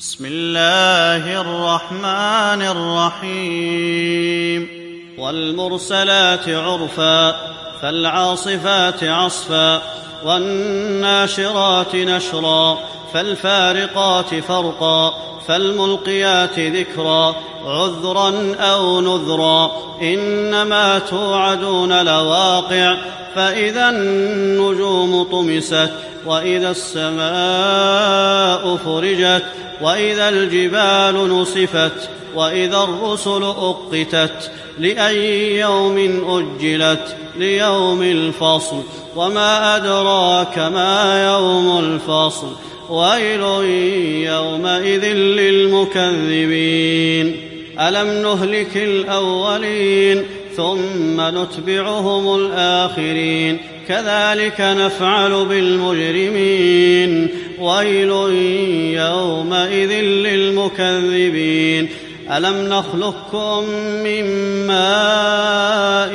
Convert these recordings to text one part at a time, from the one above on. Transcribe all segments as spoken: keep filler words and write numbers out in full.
بسم الله الرحمن الرحيم والمرسلات عرفا فالعاصفات عصفا والناشرات نشرا فالفارقات فرقا فالملقيات ذكرا عذرا أو نذرا إنما توعدون لواقع فإذا النجوم طمست وإذا السماء فرجت وإذا الجبال نصفت وإذا الرسل أقتت لأي يوم أجلت ليوم الفصل وما أدراك ما يوم الفصل ويل يومئذ للمكذبين ألم نهلك الأولين ثم نتبعهم الآخرين كذلك نفعل بالمجرمين ويل يومئذ للمكذبين ألم نخلقكم من ماء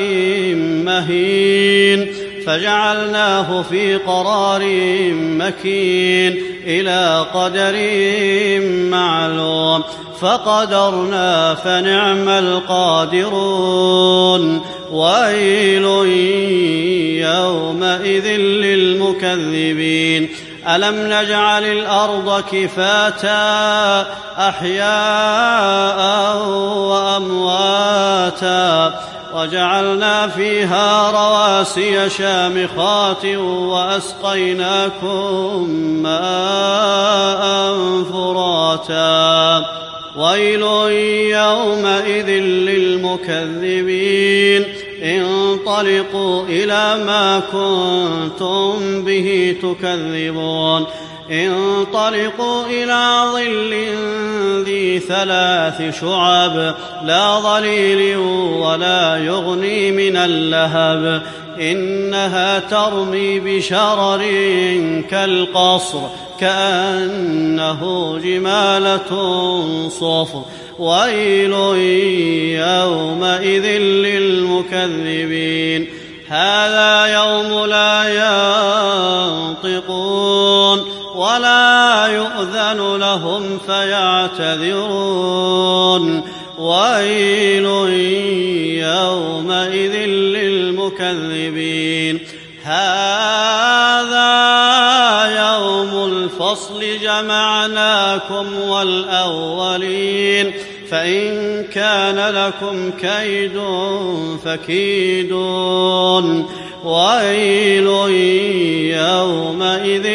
مهين فجعلناه في قرار مكين إلى قدر معلوم فقدرنا فنعم القادرون ويل يومئذ للمكذبين ألم نجعل الأرض كفاتا أحياء وأمواتا وجعلنا فيها رواسي شامخات وأسقيناكم ماء فراتا ويل يومئذ للمكذبين انطلقوا إلى ما كنتم به تكذبون انطلقوا إلى ظل ذي ثلاث شعب لا ظليل ولا يغني من اللهب إنها ترمي بشرر كالقصر كأنه جمالة صفر ويل يومئذ للمكذبين هذا يوم لا ينطقون ولا يؤذن لهم فيعتذرون ويل يومئذ للمكذبين هذا يوم الفصل جمعناكم والأولين فإن كان لكم كيد فكيدون ويل يومئذ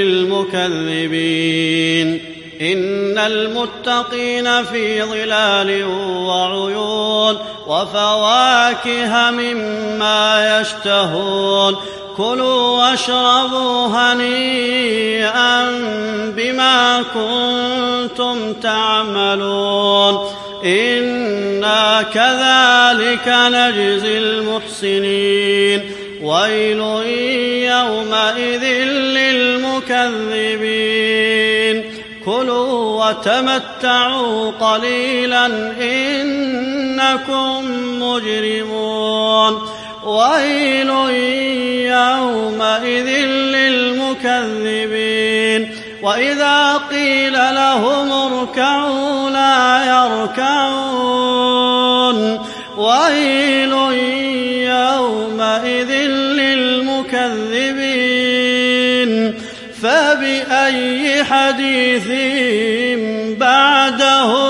للمكذبين إن المتقين في ظلال وعيون وفواكه مما يشتهون كلوا واشربوا هنيئا بما كنتم تعملون إنا كذلك نجزي المحسنين ويل يومئذ للمكذبين كلوا وتمتعوا قليلا إنكم مجرمون ويل يومئذ للمكذبين وإذا قيل لهم اركعوا لا يركعون ويل يومئذ للمكذبين فبأي حديث بعده